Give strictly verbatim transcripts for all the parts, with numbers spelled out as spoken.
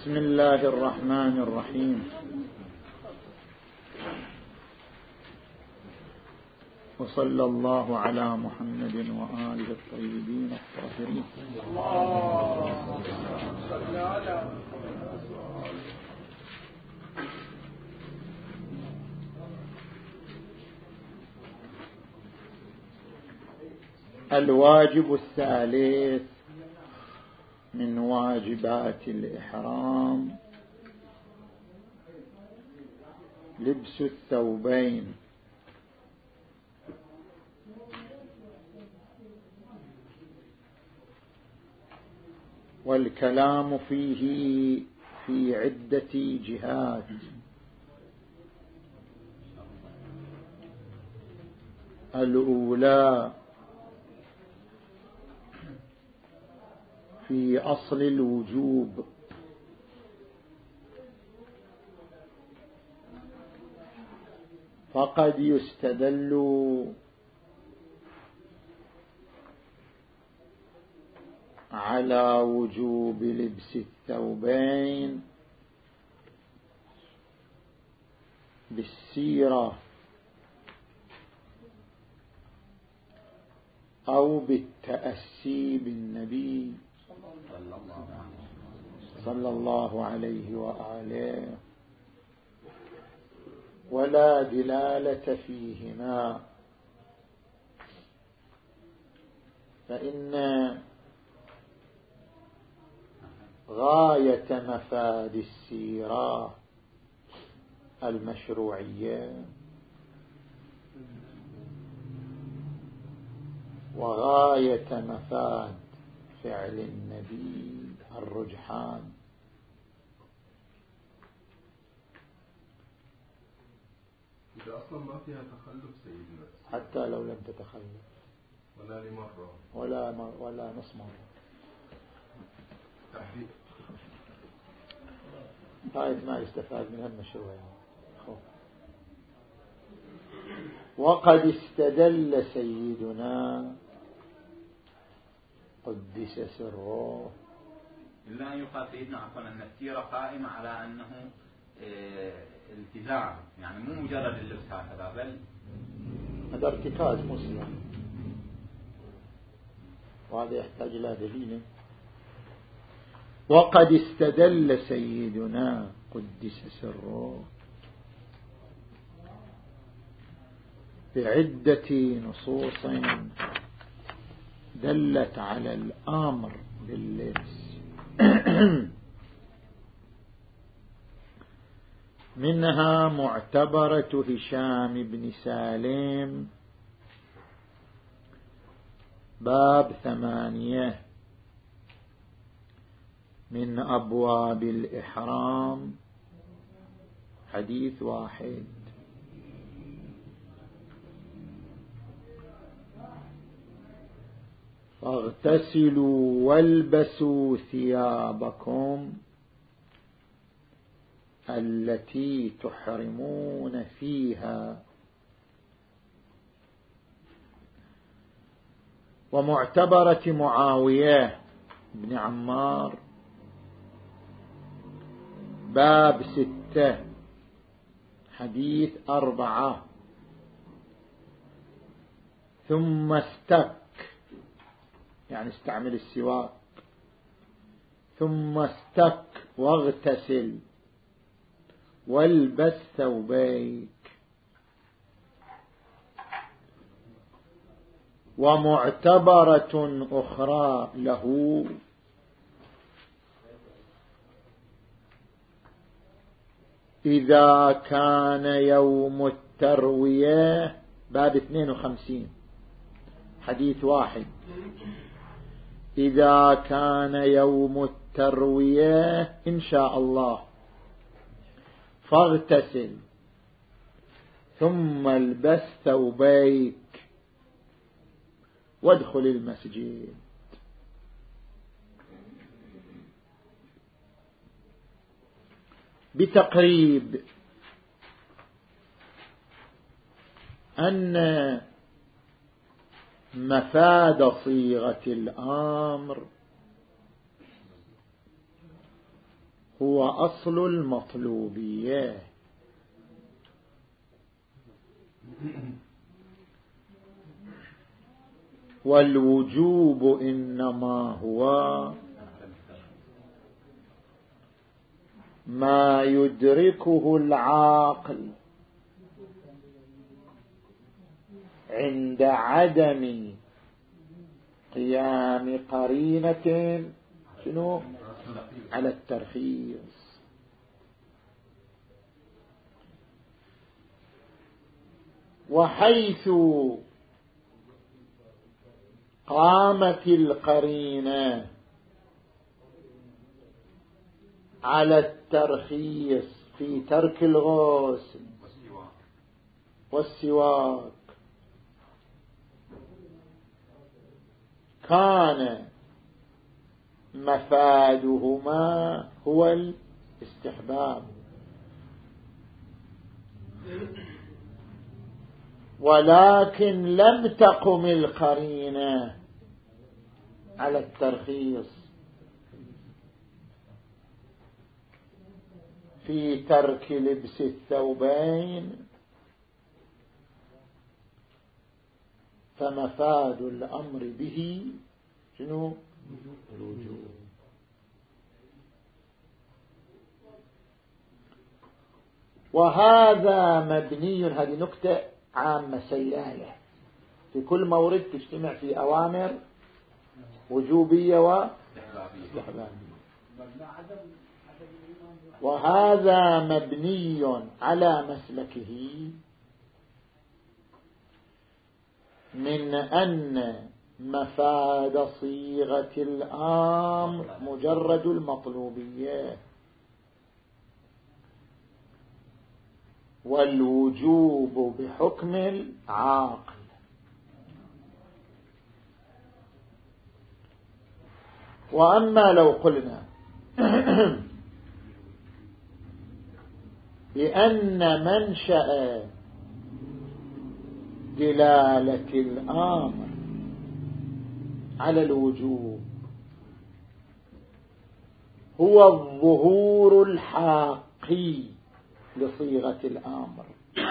بسم الله الرحمن الرحيم. وصلى الله على محمد وآله الطيبين الطاهرين. الواجب الثالث من واجبات الإحرام لبس الثوبين، والكلام فيه في عدة جهات. الأولى في أصل الوجوب، فقد يستدل على وجوب لبس الثوبين بالسيرة أو بالتأسي بالنبي صلى الله عليه وآله، ولا دلالة فيهما، فإن غاية مفاد السيرة المشروعية، وغاية مفاد فعل النبي الرجحان. إذا أصلا ما فيها تخلف سيدنا، حتى لو لم تتخلف ولا لمرة ولا مر ولا نص مرة، تحديد غاية ما يستفاد منها المشروعية. وقد استدل سيدنا قدس سره، إلا أن يقال سيدنا عفوا أن السيرة قائمة على أنه اه التزام، يعني مو مجرد اللبس هكذا، بل هذا ارتكاز مسلم، وهذا يحتاج إلى دليل. وقد استدل سيدنا قدس سره بعدة نصوص دلت على الأمر باللبس، منها معتبرة هشام بن سالم باب ثمانية من أبواب الإحرام حديث واحد. فاغتسلوا والبسوا ثيابكم التي تحرمون فيها. ومعتبرة معاوية بن عمار باب ستة حديث أربعة. ثم استك، يعني استعمل السواك، ثم استك واغتسل والبس ثوبيك. ومعتبرة أخرى له إذا كان يوم التروية باب اثنين وخمسين حديث واحد. إذا كان يوم التروية إن شاء الله فاغتسل ثم البس ثوبيك وادخل المسجد. بتقريب أن مفاد صيغة الأمر هو أصل المطلوبية، والوجوب إنما هو ما يدركه العاقل عند عدم قيام قرينة شنو على الترخيص. وحيث قامت القرينة على الترخيص في ترك الغسل والسواك كان مفادهما هو الاستحباب، ولكن لم تقم القرينة على الترخيص في ترك لبس الثوبين، فمفاد الأمر به شنو الوجوب. وهذا مبني، هذه نكتة عامة سيالة في كل مورد تجتمع في أوامر وجوبية واستحبابية، وهذا مبني على مسلكه من أن مفاد صيغة الأمر مجرد المطلوبية، والوجوب بحكم العاقل. وأما لو قلنا بأن منشأ دلالة الأمر على الوجوب هو الظهور الحقي لصيغة الأمر،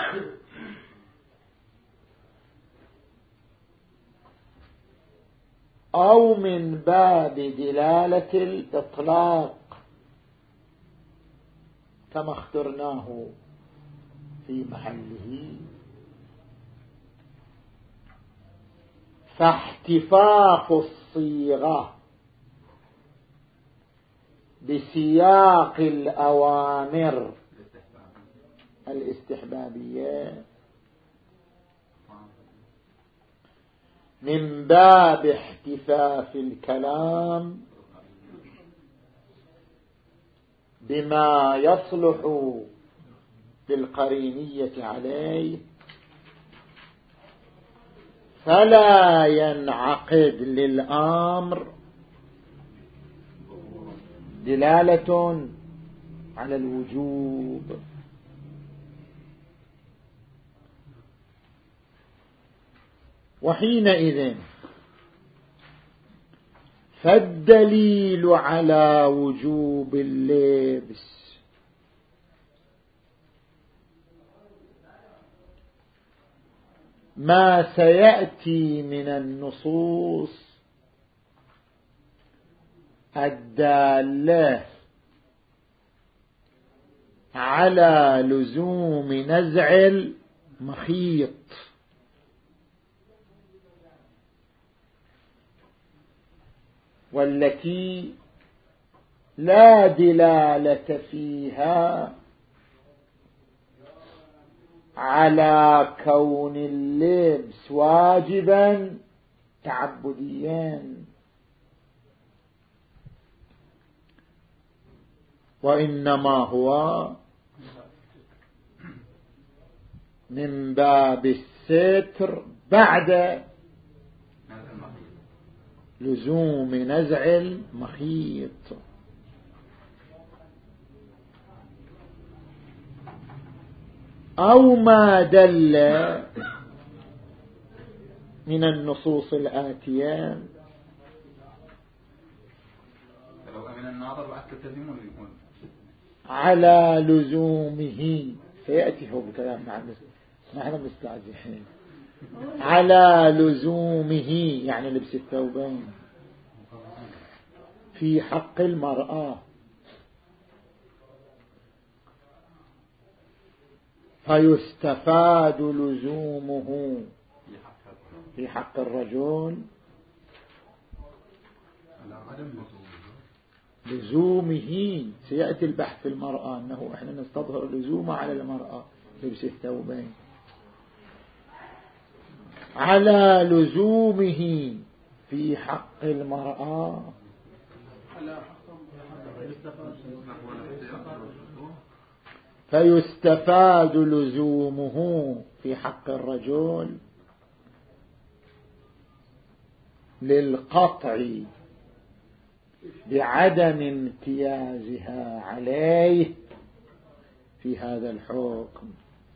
أو من باب دلالة الإطلاق كما اخترناه في محله، فاحتفاظ الصيغة بسياق الأوامر الاستحبابية من باب احتفاف الكلام بما يصلح بالقرينية عليه، فلا ينعقد للأمر دلالة على الوجوب. وحينئذ فالدليل على وجوب اللبس ما سيأتي من النصوص الدالة على لزوم نزع المخيط، والتي لا دلالة فيها على كون اللبس واجبا تعبديا، وإنما هو من باب الستر بعد لزوم نزع المخيط. أو ما دل من النصوص الآتية، لو أمن الناظر بعد تلتزمون على لزومه، سيأتي هو بكلام مع نحن مستعجلين. على لزومه يعني لبس الثوبين في حق المرأة، فيستفاد لزومه في حق الرجل. لزومه سيأتي البحث في المرأة أنه إحنا نستظهر لزومه على المرأة لبس الثوبين. على لزومه في حق المرأة فيستفاد لزومه في حق الرجل للقطع بعدم امتيازها عليه في هذا الحكم،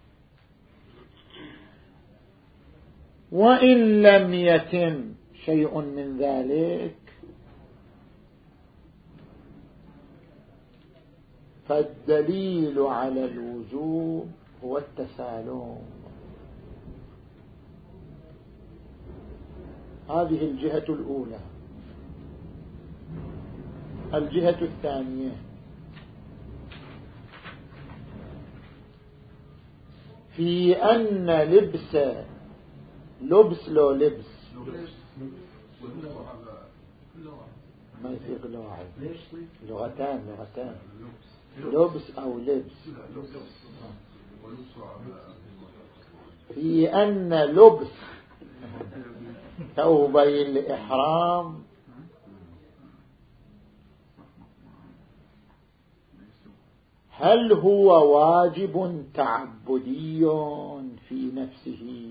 وإن لم يتم شيء من ذلك فالدليل على الوجوب هو التسالم. هذه الجهة الأولى. الجهة الثانية في أن لبس لبس لو لبس ما يفيق لواحد، لغتان لغتان لبس أو لبس. في أن لبس ثوبي الإحرام هل هو واجب تعبدي في نفسه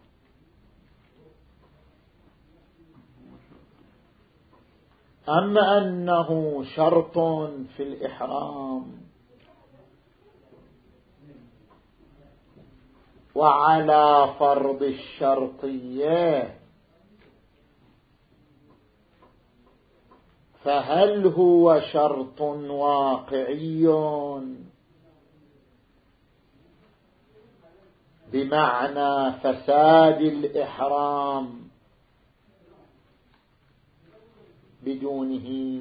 أم أنه شرط في الإحرام؟ وعلى فرض الشرطية فهل هو شرط واقعي بمعنى فساد الإحرام بدونه،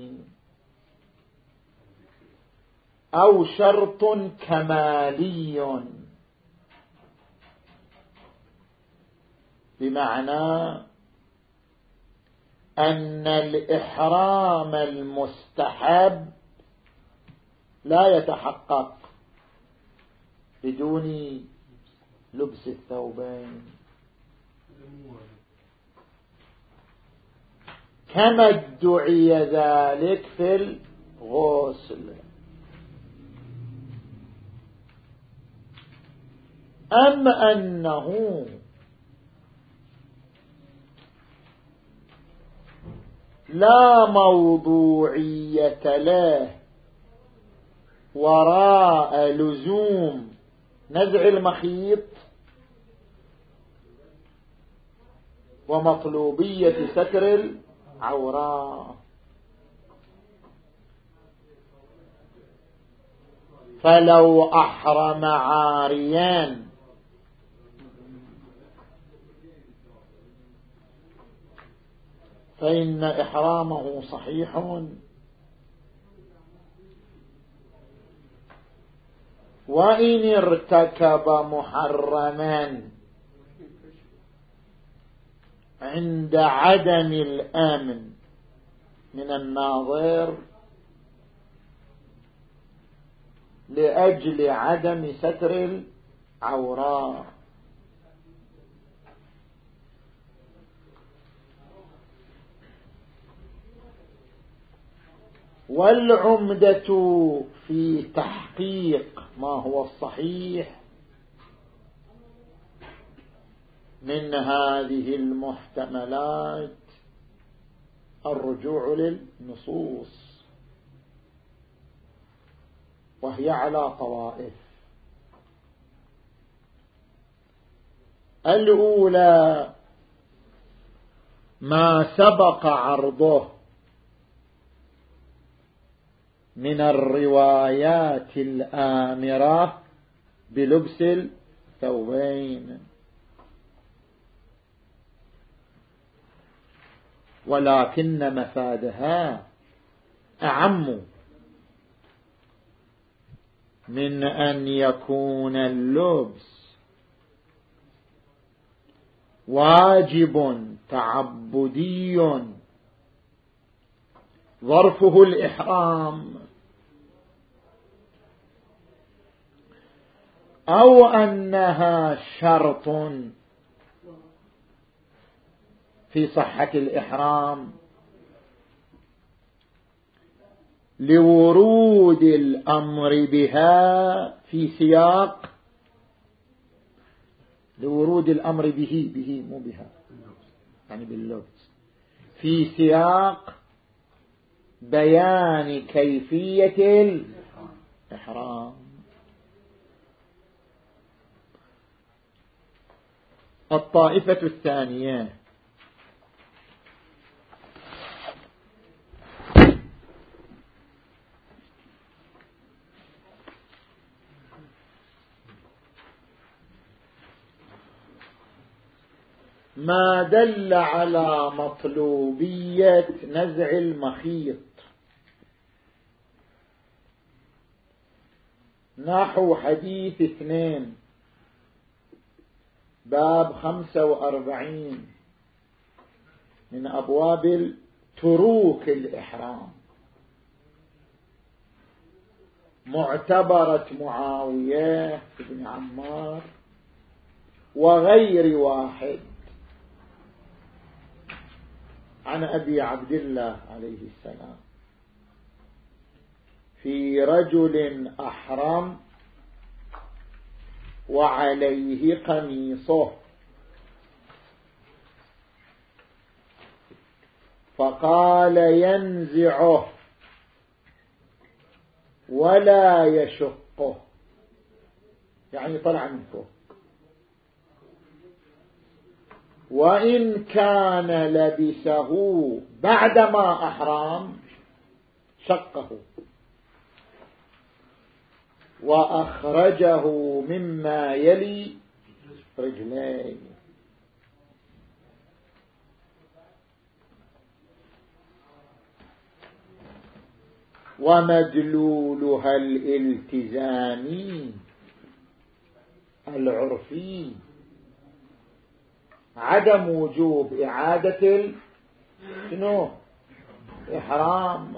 أو شرط كمالي بمعنى أن الإحرام المستحب لا يتحقق بدون لبس الثوبين، كما ادعي ذلك في الغسل. أم أنه لا موضوعية له وراء لزوم نزع المخيط ومطلوبية ستر العوراء، فلو أحرم عاريا فإن إحرامه صحيح، وإن ارتكب محرما عند عدم الأمن من الناظر لأجل عدم ستر العوراء، والعمدة في تحقيق ما هو الصحيح من هذه المحتملات الرجوع للنصوص، وهي على طوائف. الأولى ما سبق عرضه من الروايات الآمرة بلبس الثوبين، ولكن مفادها أعم من أن يكون اللبس واجب تعبدي ظرفه الإحرام، أو أنها شرط في صحة الإحرام لورود الأمر بها في سياق لورود الأمر به به مو بها يعني باللبس في سياق بيان كيفية الإحرام. الطائفة الثانية ما دل على مطلوبية نزع المخيط نحو حديث اثنين باب خمسة وأربعين من أبواب تروك الإحرام، معتبرة معاوية بن عمار وغير واحد عن أبي عبد الله عليه السلام في رجل أحرم وعليه قميصه فقال ينزعه ولا يشقه، يعني طلع من فوق، وإن كان لبسه بعدما أحرم شقه وأخرجه مما يلي رجليه. ومدلولها الالتزامي العرفي عدم وجوب إعادة شنو إحرام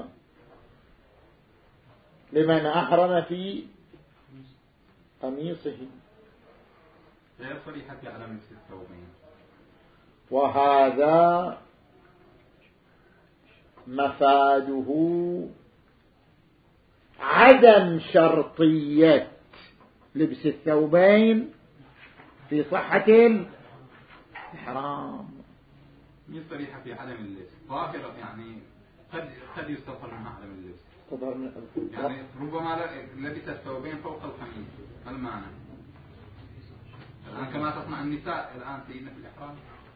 لمن أحرم في قميصه، غير صريحة على لبس الثوبين. وهذا مفاده عدم شرطية لبس الثوبين في صحة الإحرام. من صريحة في عدم اللبس ظاهرة، يعني قد قد يستظهر منها عدم اللبس، يعني ربما لبس الثوبين فوق القميص. ما المعنى؟ الآن كما تصنع النساء الآن سيدنا في الإحرام،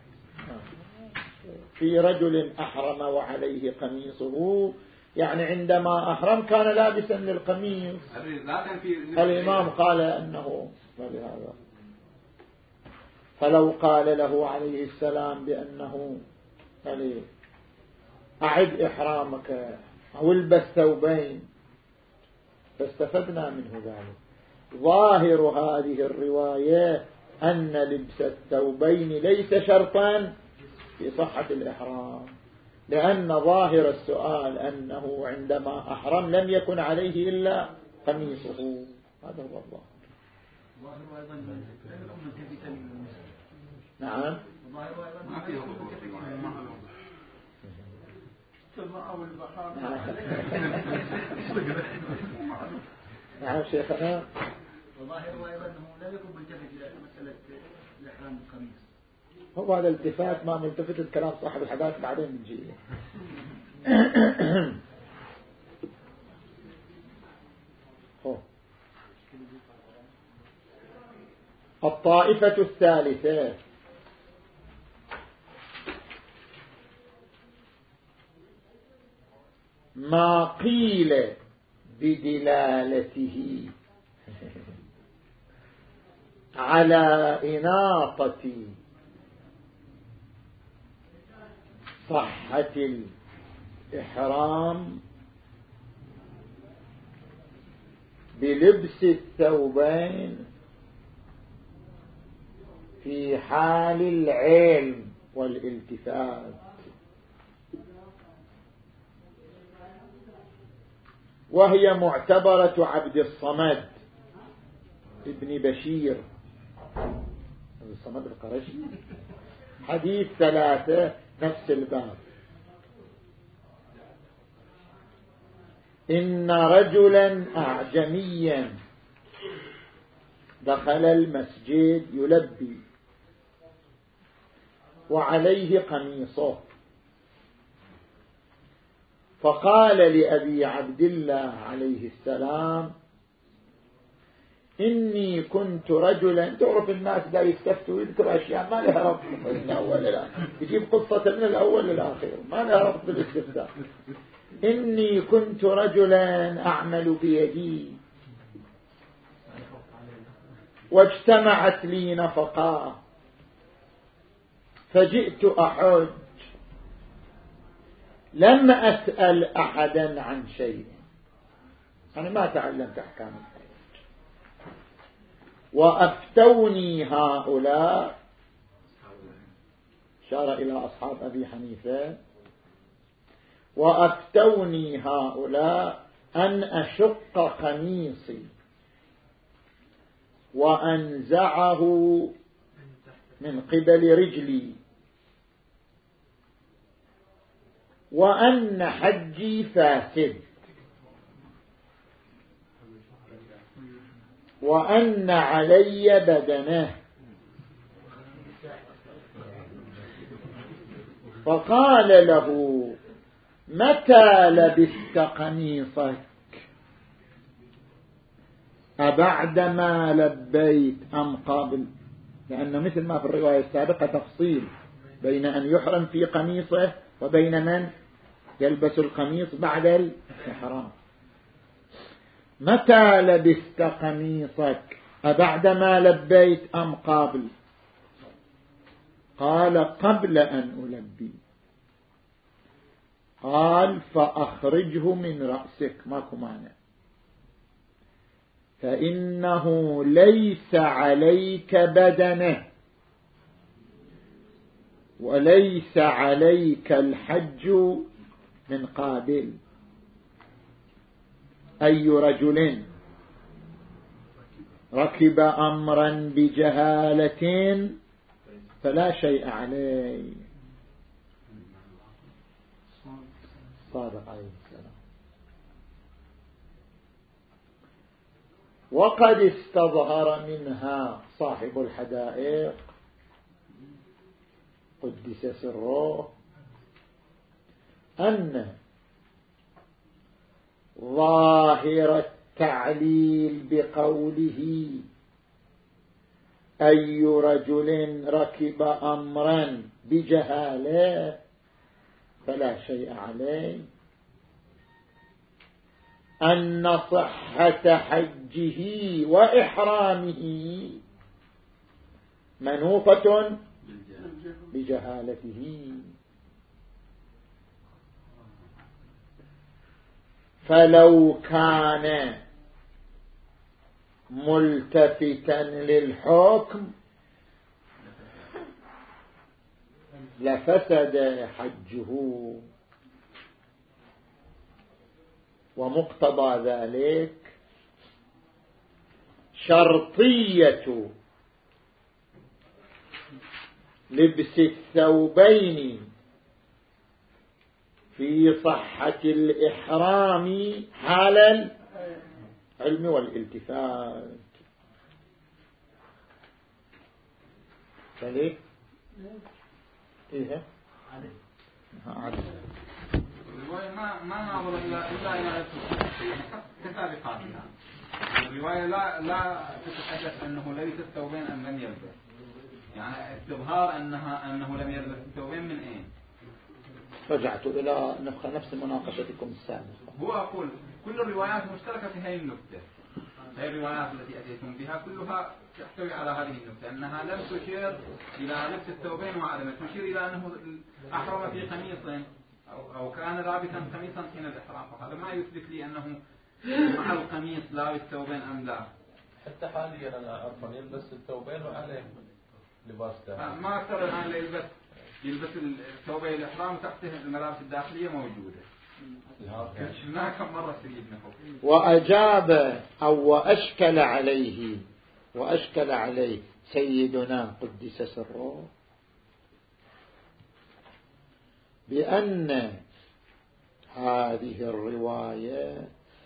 في رجل أحرم وعليه قميصه، يعني عندما أحرم كان لابسا للقميص، الإمام قال أنه لهذا، فلو قال له عليه السلام بأنه أعد إحرامك أو البس ثوبين فاستفدنا منه ذلك. ظاهر هذه الرواية أن لبس الثوبين ليس شرطا في صحة الإحرام، لأن ظاهر السؤال أنه عندما أحرم لم يكن عليه إلا قميصه، هذا هو الظاهر. نعم نعم شيخنا. وظاهر أيضا أنه لم يكن ملتفت إلى مسألة الإحرام بالقميص. هو هذا الالتفات ما ملتفت الكلام صاحب الحداث بعدين بنجي. الطائفة الثالثة ما قيل بدلالته على إناطة صحة الإحرام بلبس الثوبين في حال العلم والالتفات، وهي معتبرة عبد الصمد ابن بشير عبد الصمد القرشي، حديث ثلاثة نفس الباب. إن رجلا أعجميا دخل المسجد يلبي وعليه قميصه، فقال لأبي عبد الله عليه السلام إني كنت رجلا، تعرف الناس لا يستفتوا ويذكر أشياء ما لها ربط من الأول للآخر، يجيب قصة من الأول للآخر ما لها ربط بالاستفتاء. إني كنت رجلا أعمل بيدي واجتمعت لي نفقات فجئت أحج، لم أسأل أحدا عن شيء، أنا ما تعلمت أحكام الحج، وأفتوني هؤلاء، شار إلى أصحاب أبي حنيفة، وأفتوني هؤلاء أن أشق قميصي وأنزعه من قبل رجلي، وأن حجي فاسد، وأن علي بدنه. فقال له متى لبست قميصك؟ أبعدما لبيت أم قبل؟ لأنه مثل ما في الرواية السابقة تفصيل بين أن يحرم في قميصه وبين من يلبس القميص بعد الإحرام. متى لبست قميصك؟ أبعدما لبيت أم قبل؟ قال قبل أن ألبي. قال فأخرجه من رأسك، ماكو مانع، فإنه ليس عليك بدنه وليس عليك الحج من قابل. أي رجل ركب أمرا بجهالة فلا شيء عليه. صادق عليه السلام. وقد استظهر منها صاحب الحدائق قدس سره أن ظاهر التعليل بقوله أي رجل ركب أمرا بجهالة فلا شيء عليه، أن صحة حجه وإحرامه منوطة بجهالته. فلو كان ملتفتا للحكم لفسد حجه، ومقتضى ذلك شرطية لبس الثوبين في صحة الإحرام حال العلم والالتفات. فليه؟ إيه؟ عادي. الرواية ما ما نعبر إلا إلا إلى كسابقاتها. الرواية لا لا تتحدث أنه لبس الثوبين أم لم يلبس، يعني استظهار أنها أنه لم يلبس الثوبين من أين؟ رجعت إلى نفس مناقشتكم السابقة. هو أقول كل الروايات مشتركة في هذه النقطة. هذه الروايات التي أتيتم بها كلها تحتوي على هذه النقطة، أنها لم تشير إلى لبس الثوبين وعدمه، تشير إلى أنه أحرم في قميص أو, أو كان لابسا قميصا حين الإحرام، فهذا ما يثبت لي أنه مع القميص لابس ثوبين أم لا. حتى حاليا أنا عرفان يلبس الثوبين وعليه لباس داخلي. ما أكثر الآن يلبس يلبس الثوبين الإحرام تحته الملابس الداخلية موجودة. هناك مرة سيدنا وأجاب أو وأشكل عليه وأشكل عليه سيدنا قدس سره بأن هذه الرواية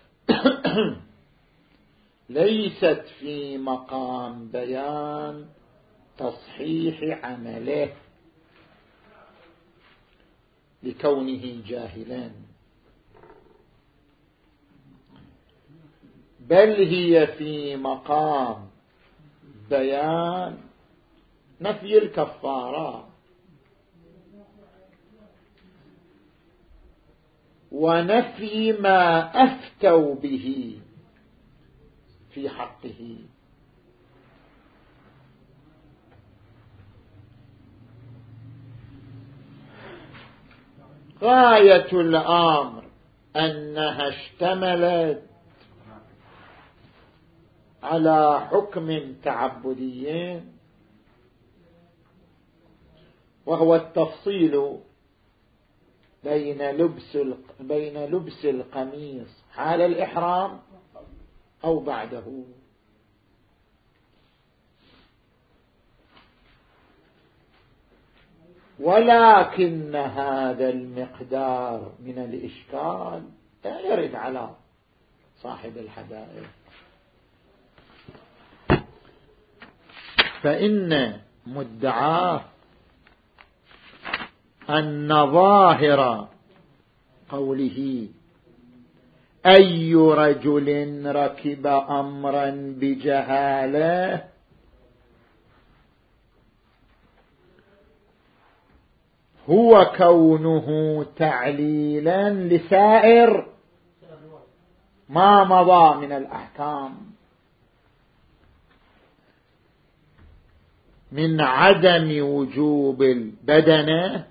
ليست في مقام بيان تصحيح عمله لكونه جاهلا، بل هي في مقام بيان نفي الكفارة ونفي ما أفتوا به في حقه. غاية الأمر أنها اشتملت على حكم تعبدي وهو التفصيل بين لبس بين لبس القميص حال الإحرام أو بعده. ولكن هذا المقدار من الإشكال لا يرد على صاحب الحدائق، فإن مدعاه أن ظاهر قوله أي رجل ركب أمرا بجهالة هو كونه تعليلا لسائر ما مضى من الأحكام من عدم وجوب البدنة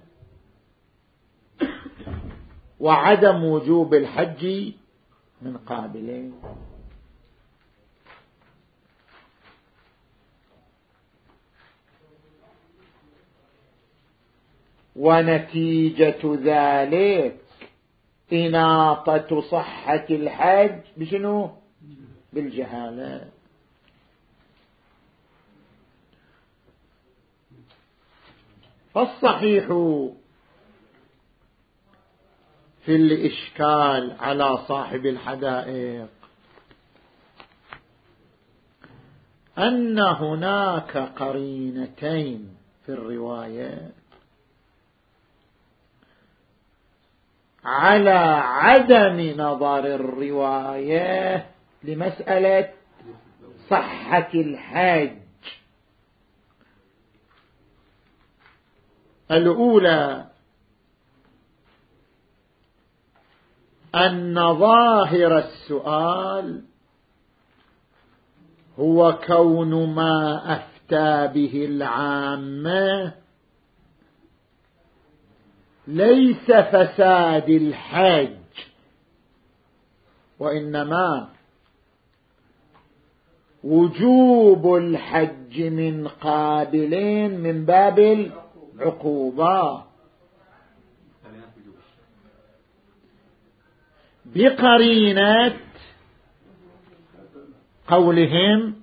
وعدم وجوب الحج من قابلين. ونتيجة ذلك إناطة صحة الحج بشنو؟ بالجهالة. فالصحيح في الإشكال على صاحب الحدائق أن هناك قرينتين في الرواية على عدم نظر الرواية لمسألة صحة الحج. الأولى أن ظاهر السؤال هو كون ما أفتى به العامة ليس فساد الحج، وإنما وجوب الحج من قابلين من باب العقوبة بقرينة قولهم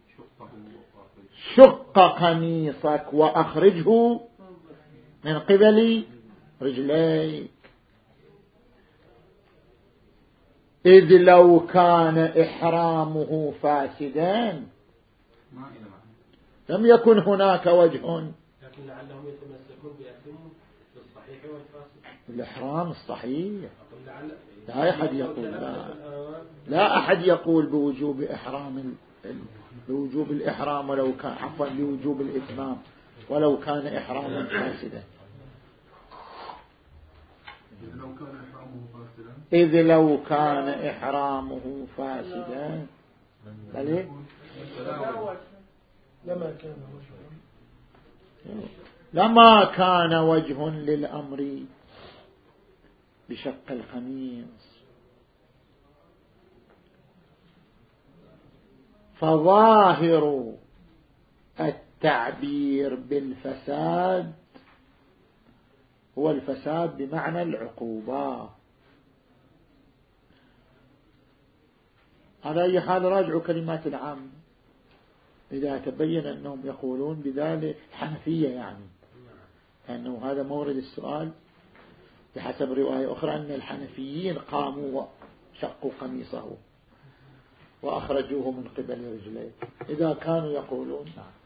شق قميصك وأخرجه من قبل رجليك، إذ لو كان إحرامه فاسدا لم يكن هناك وجه. لكن لعلهم يتمسكون بأثم الصحيح والفاسد. الإحرام الصحيح لا أحد يقول لا, لا أحد يقول بوجوب إحرام بوجوب الإحرام ولو كان عفوا بوجوب الإتمام ولو كان إحراما فاسدا. لو كان إحرامه فاسدا إذ لو كان إحرامه فاسدا بل لما كان لما كان وجه للأمر بشق القميص. فظاهر التعبير بالفساد هو الفساد بمعنى العقوبة. على أي حال راجعوا كلمات العام إذا تبين أنهم يقولون بذلك الحنفية، يعني أنه هذا مورد السؤال بحسب رواية أخرى أن الحنفيين قاموا وشقوا قميصه وأخرجوه من قبل رجليه. إذا كانوا يقولون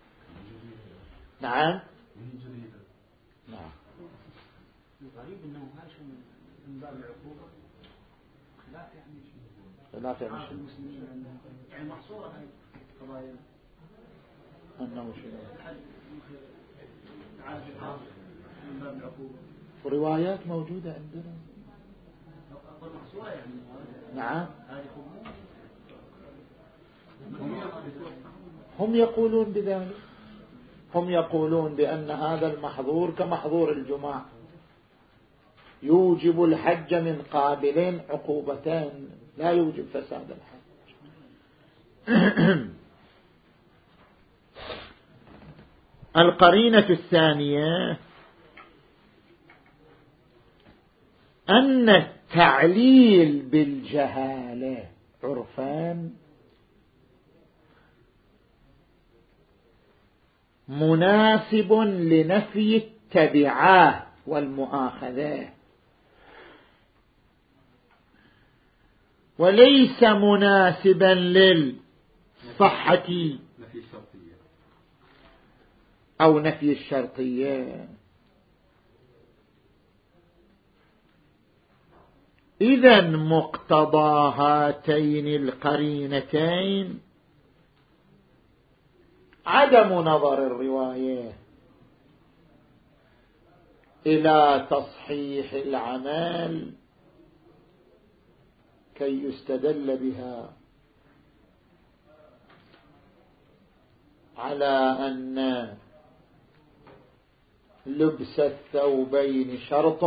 نعم نعم الغريب أنه هاش من باب العقوبة خلاف يعني خلاف يعني شيء المسلمين يعني محصورة هاي القضايا أنه شيء تعالى من باب العقوبة وروايات موجودة عندنا محصورة يعني نعم. هذه هم يقولون بذلك، هم يقولون بأن هذا المحظور كمحظور الجماع يوجب الحج من قابلين عقوبتين لا يوجب فساد الحج. القرينة الثانية أن التعليل بالجهالة عرفان مناسب لنفي التبعات والمؤاخذات، وليس مناسبا للصحة أو نفي الشرطية. إذن مقتضى هاتين القرينتين عدم نظر الرواية إلى تصحيح العمل كي يستدل بها على أن لبس الثوبين شرط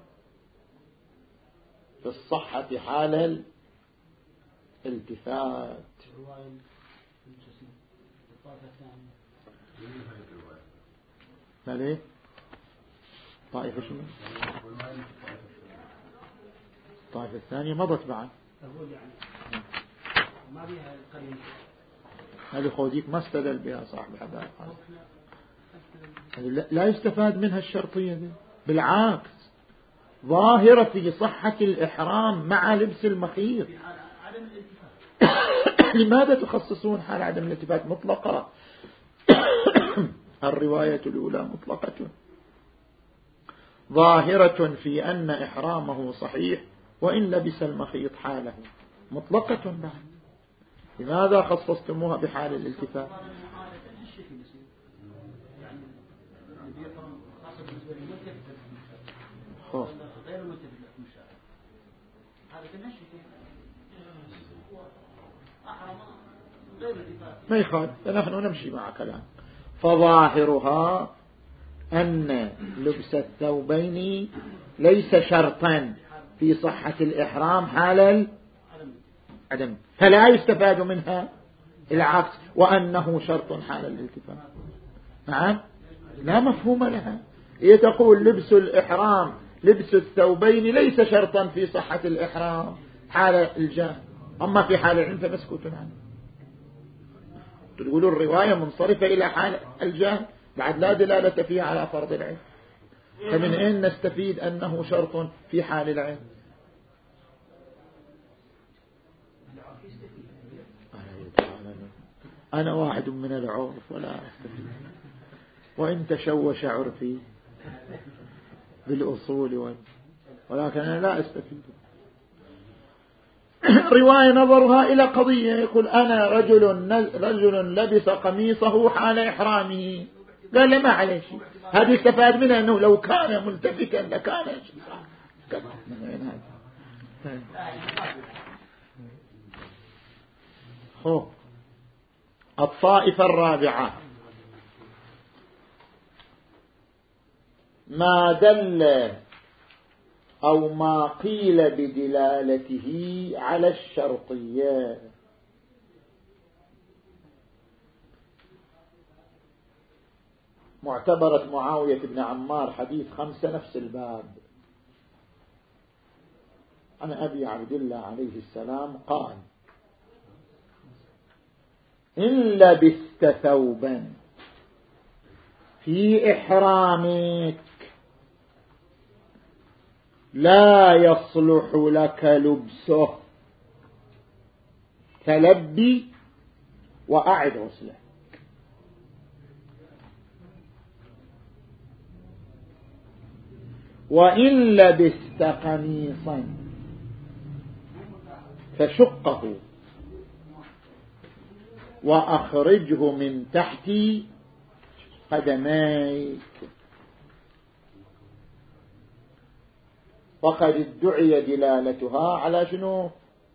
في الصحة حال الالتفات. مالي طائفة شنو؟ الطائفة الثانية مضت بعد هذه خوديك ما استدل بها صاحب الحدائق، لا يستفاد منها الشرطية دي. بالعكس ظاهرة في صحة الإحرام مع لبس المخيط. لماذا تخصصون حال عدم الالتفات مطلقة؟ الرواية الأولى مطلقة ظاهرة في أن إحرامه صحيح وإن لبس المخيط حاله مطلقة بعد. لماذا خصصتموها بحال الالتفات؟ خوف. ما يخالف، نحن نمشي مع كلام. فظاهرها أن لبس الثوبين ليس شرطا في صحة الإحرام حال العدم، فلا يستفاد منها العكس وأنه شرط حال الالتفات. نعم لا مفهوم لها. هي تقول لبس الإحرام لبس الثوبين ليس شرطا في صحة الإحرام حال الجهل، أما في حال العلم فمسكوت عنه. تقولوا الرواية منصرفة إلى حال الجهل بعد لا دلالة فيها على فرض العلم، فمن أين نستفيد أنه شرط في حال العلم؟ أنا واحد من العرف ولا أستفيد، وإن تشوش عرفي بالأصول وال... ولكن أنا لا أستفيد. رواية نظرها إلى قضية، يقول أنا رجل رجل لبس قميصه حال إحرامه، قال لا ما عليه شيء. هذه استفاد منها أنه لو كان ملتفتا لكان خو الطائفة الرابعة ما دل أو ما قيل بدلالته على الشرطية. معتبرة معاوية بن عمار حديث خمسة نفس الباب عن أبي عبد الله عليه السلام قال: إن لبست ثوبا في إحرامك لا يصلح لك لبسه فلبي وأعد غسله. وإن لبست قميصا فشقه وأخرجه من تحت قدميك. وقد ادعي دلالتها على شنو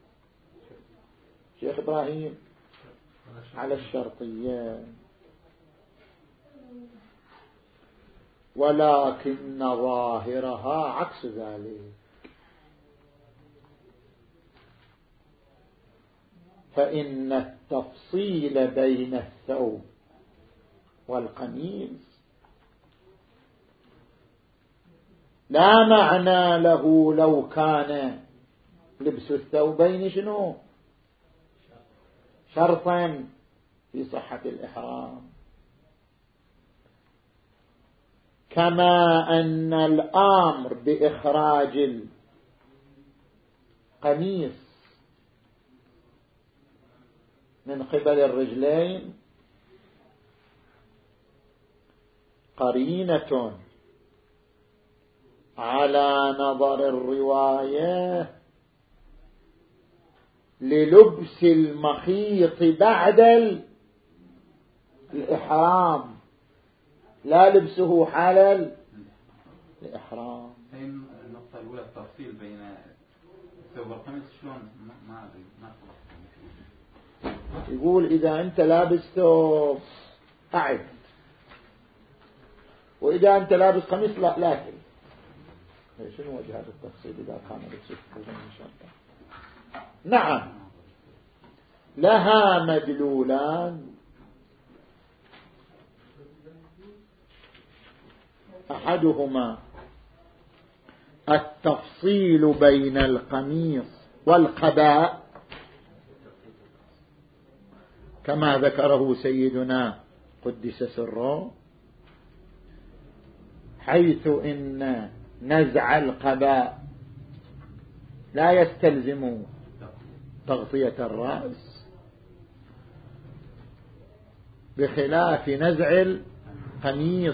شيخ إبراهيم؟ على الشرطية، ولكن ظاهرها عكس ذلك. فإن التفصيل بين الثوب والقميص لا معنى له لو كان لبس الثوبين شنو شرطا في صحة الإحرام، كما أن الأمر بإخراج القميص من قبل الرجلين قرينة على نظر الرواية للبس المخيط بعد الإحرام، لا لبسه حال الإحرام. النقطة الأولى التفصيل بين الثوب والقميص شلون؟ ما أدري ما يقول إذا أنت لابس ثوب أعد، وإذا أنت لابس قميص لا لا تل. شنو وجه هذا التفصيل إذا كان لبس الثوبين شرطا؟ نعم لها مدلولان: أحدهما التفصيل بين القميص والقباء كما ذكره سيدنا قدس سره، حيث إن نزع القباء لا يستلزم تغطية الرأس بخلاف نزع القميص،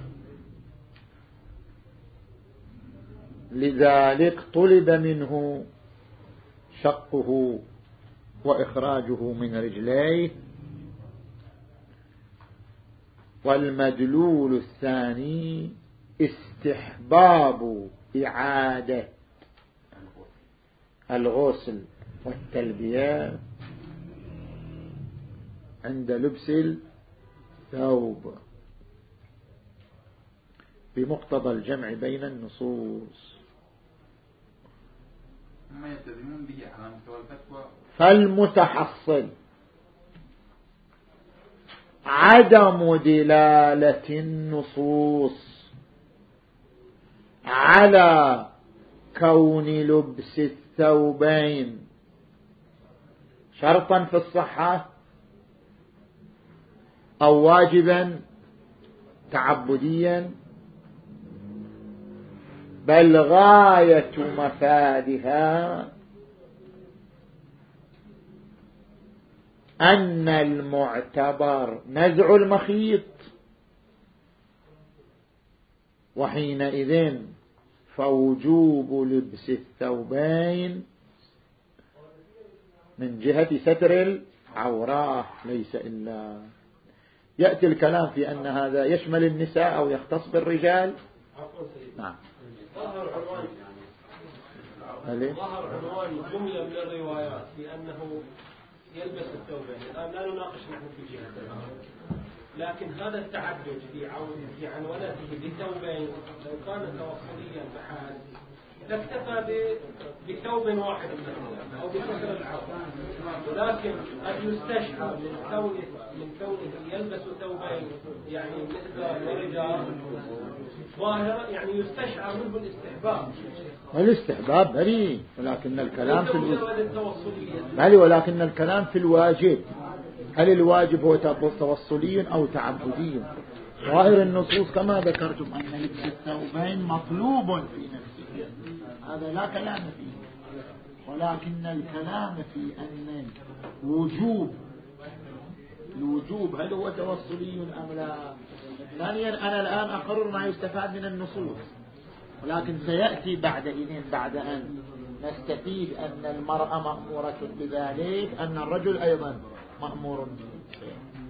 لذلك طلب منه شقه وإخراجه من رجليه. والمدلول الثاني استحباب إعادة الغسل والتلبية عند لبس الثوب بمقتضى الجمع بين النصوص. ما يلتزمون به على مستوى الفتوى. فالمتحصل عدم دلالة النصوص على كون لبس الثوبين شرطا في الصحة أو واجبا تعبديا، بل غاية مفادها أن المعتبر نزع المخيط، وحينئذ فوجوب لبس الثوبين من جهة ستر العورة ليس إلا. يأتي الكلام في أن هذا يشمل النساء أو يختص بالرجال. نعم ظهر عنوان جملة من الروايات بأنه يلبس الثوبين. الآن لا نناقش نحن في جهة الآن، لكن هذا التعدد في في عنونته بثوبين لو كان توصليا بحال لاكتفى بثوب واحد منهم أو بكسر العورة، ولكن قد يستشعر من كونه من كونه يلبس ثوبين يعني مثل الرجال ظاهرة، يعني يستشعر منه الاستحباب. الاستحباب بريء، ولكن الكلام في الواجب، ولكن الكلام في الواجب. هل الواجب هو توصلي أو تعبدي؟ ظاهر النصوص كما ذكرتم أن لبس الثوبين مطلوب في نفسه، هذا لا كلام فيه، ولكن الكلام في أن الوجوب الوجوب هل هو توصلي أم لا. ثانيا أنا الآن أقرر ما يستفاد من النصوص، ولكن سيأتي بعد إذن بعد أن نستفيد أن المرأة مأمورة بذلك أن الرجل أيضا مأمور به.